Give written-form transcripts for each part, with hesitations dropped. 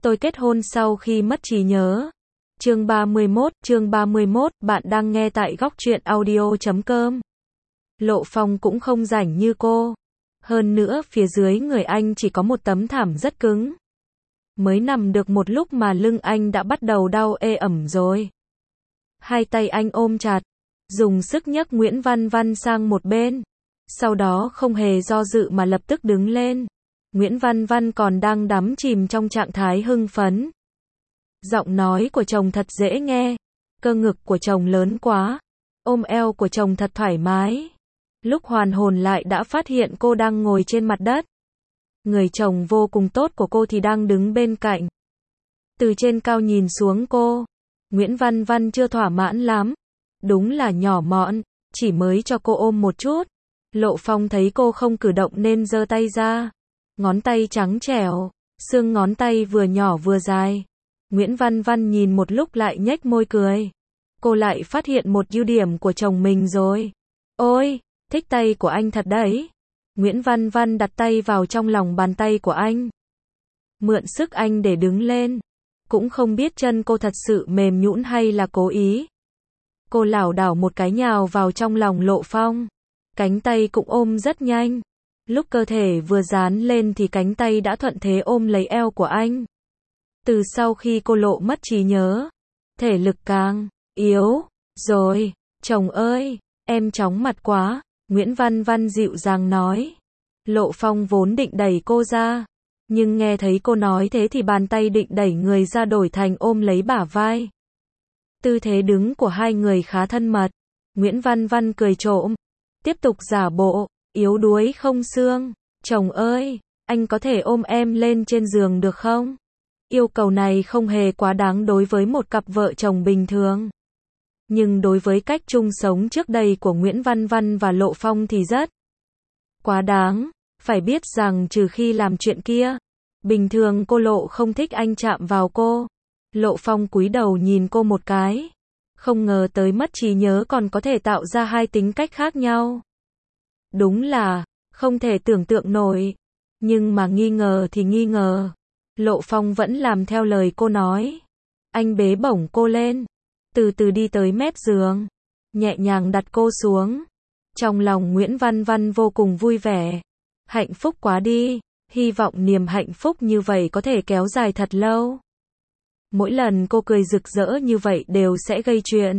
Tôi kết hôn sau khi mất trí nhớ. Chương 31, bạn đang nghe tại góc truyện audio.com. Lộ Phong cũng không rảnh như cô. Hơn nữa phía dưới người anh chỉ có một tấm thảm rất cứng. Mới nằm được một lúc mà lưng anh đã bắt đầu đau ê ẩm rồi. Hai tay anh ôm chặt, dùng sức nhấc Nguyễn Văn Văn sang một bên. Sau đó không hề do dự mà lập tức đứng lên. Nguyễn Văn Văn còn đang đắm chìm trong trạng thái hưng phấn. Giọng nói của chồng thật dễ nghe. Cơ ngực của chồng lớn quá. Ôm eo của chồng thật thoải mái. Lúc hoàn hồn lại đã phát hiện cô đang ngồi trên mặt đất. Người chồng vô cùng tốt của cô thì đang đứng bên cạnh. Từ trên cao nhìn xuống cô. Nguyễn Văn Văn chưa thỏa mãn lắm. Đúng là nhỏ mọn, chỉ mới cho cô ôm một chút. Lộ Phong thấy cô không cử động nên giơ tay ra. Ngón tay trắng trẻo, xương ngón tay vừa nhỏ vừa dài. Nguyễn Văn Văn nhìn một lúc lại nhếch môi cười. Cô lại phát hiện một ưu điểm của chồng mình rồi. Ôi, thích tay của anh thật đấy. Nguyễn Văn Văn đặt tay vào trong lòng bàn tay của anh. Mượn sức anh để đứng lên. Cũng không biết chân cô thật sự mềm nhũn hay là cố ý. Cô lảo đảo một cái nhào vào trong lòng Lộ Phong. Cánh tay cũng ôm rất nhanh. Lúc cơ thể vừa dán lên thì cánh tay đã thuận thế ôm lấy eo của anh. Từ sau khi cô Lộ mất trí nhớ, thể lực càng yếu rồi. Chồng ơi, em chóng mặt quá, Nguyễn Văn Văn dịu dàng nói. Lộ Phong vốn định đẩy cô ra, nhưng nghe thấy cô nói thế thì bàn tay định đẩy người ra đổi thành ôm lấy bả vai. Tư thế đứng của hai người khá thân mật. Nguyễn Văn Văn cười trộm, tiếp tục giả bộ yếu đuối không xương. Chồng ơi, anh có thể ôm em lên trên giường được không? Yêu cầu này không hề quá đáng đối với một cặp vợ chồng bình thường. Nhưng đối với cách chung sống trước đây của Nguyễn Văn Văn và Lộ Phong thì rất quá đáng. Phải biết rằng trừ khi làm chuyện kia, bình thường cô Lộ không thích anh chạm vào cô. Lộ Phong cúi đầu nhìn cô một cái. Không ngờ tới mất trí nhớ còn có thể tạo ra hai tính cách khác nhau. Đúng là không thể tưởng tượng nổi. Nhưng mà nghi ngờ thì nghi ngờ. Lộ Phong vẫn làm theo lời cô nói. Anh bế bổng cô lên, từ từ đi tới mép giường, nhẹ nhàng đặt cô xuống. Trong lòng Nguyễn Văn Văn vô cùng vui vẻ. Hạnh phúc quá đi, hy vọng niềm hạnh phúc như vậy có thể kéo dài thật lâu. Mỗi lần cô cười rực rỡ như vậy đều sẽ gây chuyện.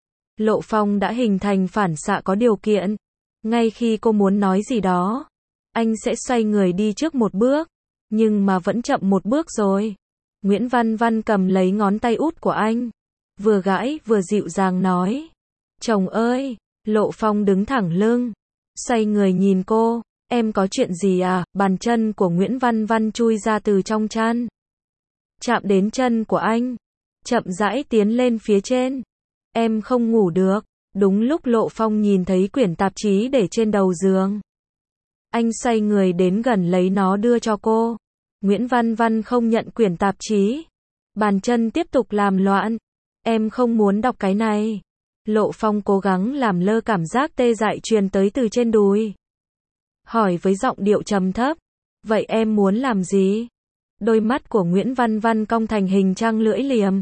Lộ Phong đã hình thành phản xạ có điều kiện. Ngay khi cô muốn nói gì đó, anh sẽ xoay người đi trước một bước. Nhưng mà vẫn chậm một bước rồi. Nguyễn Văn Văn cầm lấy ngón tay út của anh. Vừa gãi vừa dịu dàng nói. Chồng ơi, Lộ Phong đứng thẳng lưng. Xoay người nhìn cô. Em có chuyện gì à? Bàn chân của Nguyễn Văn Văn chui ra từ trong chăn. Chạm đến chân của anh. Chậm rãi tiến lên phía trên. Em không ngủ được. Đúng lúc Lộ Phong nhìn thấy quyển tạp chí để trên đầu giường. Anh xoay người đến gần lấy nó đưa cho cô. Nguyễn Văn Văn không nhận quyển tạp chí. Bàn chân tiếp tục làm loạn. Em không muốn đọc cái này. Lộ Phong cố gắng làm lơ cảm giác tê dại truyền tới từ trên đùi. Hỏi với giọng điệu trầm thấp. Vậy em muốn làm gì? Đôi mắt của Nguyễn Văn Văn cong thành hình trăng lưỡi liềm.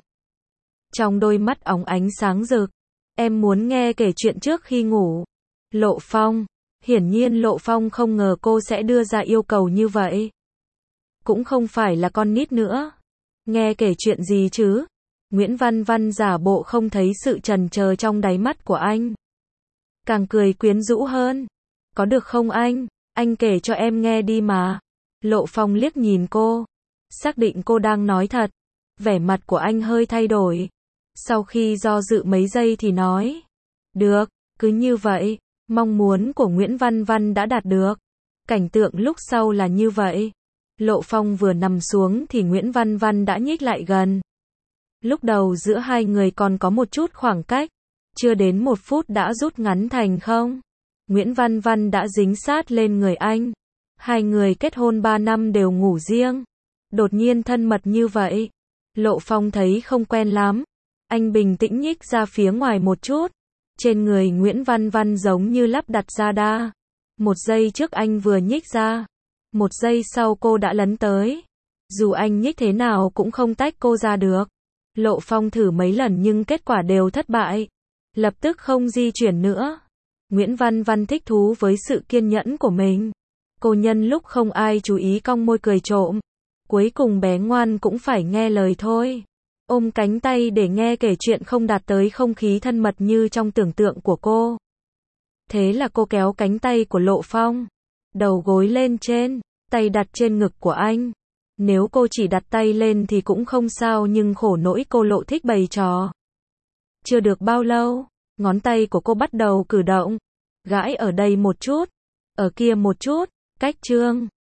Trong đôi mắt óng ánh sáng rực. Em muốn nghe kể chuyện trước khi ngủ. Lộ Phong. Hiển nhiên Lộ Phong không ngờ cô sẽ đưa ra yêu cầu như vậy. Cũng không phải là con nít nữa. Nghe kể chuyện gì chứ? Nguyễn Văn Văn giả bộ không thấy sự chần chờ trong đáy mắt của anh. Càng cười quyến rũ hơn. Có được không anh? Anh kể cho em nghe đi mà. Lộ Phong liếc nhìn cô. Xác định cô đang nói thật. Vẻ mặt của anh hơi thay đổi. Sau khi do dự mấy giây thì nói. Được, cứ như vậy. Mong muốn của Nguyễn Văn Văn đã đạt được. Cảnh tượng lúc sau là như vậy. Lộ Phong vừa nằm xuống thì Nguyễn Văn Văn đã nhích lại gần. Lúc đầu giữa hai người còn có một chút khoảng cách. Chưa đến 1 phút đã rút ngắn thành không. Nguyễn Văn Văn đã dính sát lên người anh. Hai người kết hôn 3 năm đều ngủ riêng. Đột nhiên thân mật như vậy. Lộ Phong thấy không quen lắm. Anh bình tĩnh nhích ra phía ngoài một chút. Trên người Nguyễn Văn Văn giống như lắp đặt radar. Một giây trước anh vừa nhích ra. Một giây sau cô đã lấn tới. Dù anh nhích thế nào cũng không tách cô ra được. Lộ Phong thử mấy lần nhưng kết quả đều thất bại. Lập tức không di chuyển nữa. Nguyễn Văn Văn thích thú với sự kiên nhẫn của mình. Cô nhân lúc không ai chú ý cong môi cười trộm. Cuối cùng bé ngoan cũng phải nghe lời thôi. Ôm cánh tay để nghe kể chuyện không đạt tới không khí thân mật như trong tưởng tượng của cô. Thế là cô kéo cánh tay của Lộ Phong. Đầu gối lên trên, tay đặt trên ngực của anh. Nếu cô chỉ đặt tay lên thì cũng không sao nhưng khổ nỗi cô Lộ thích bày trò. Chưa được bao lâu, ngón tay của cô bắt đầu cử động. Gãi ở đây một chút, ở kia một chút, cách chương.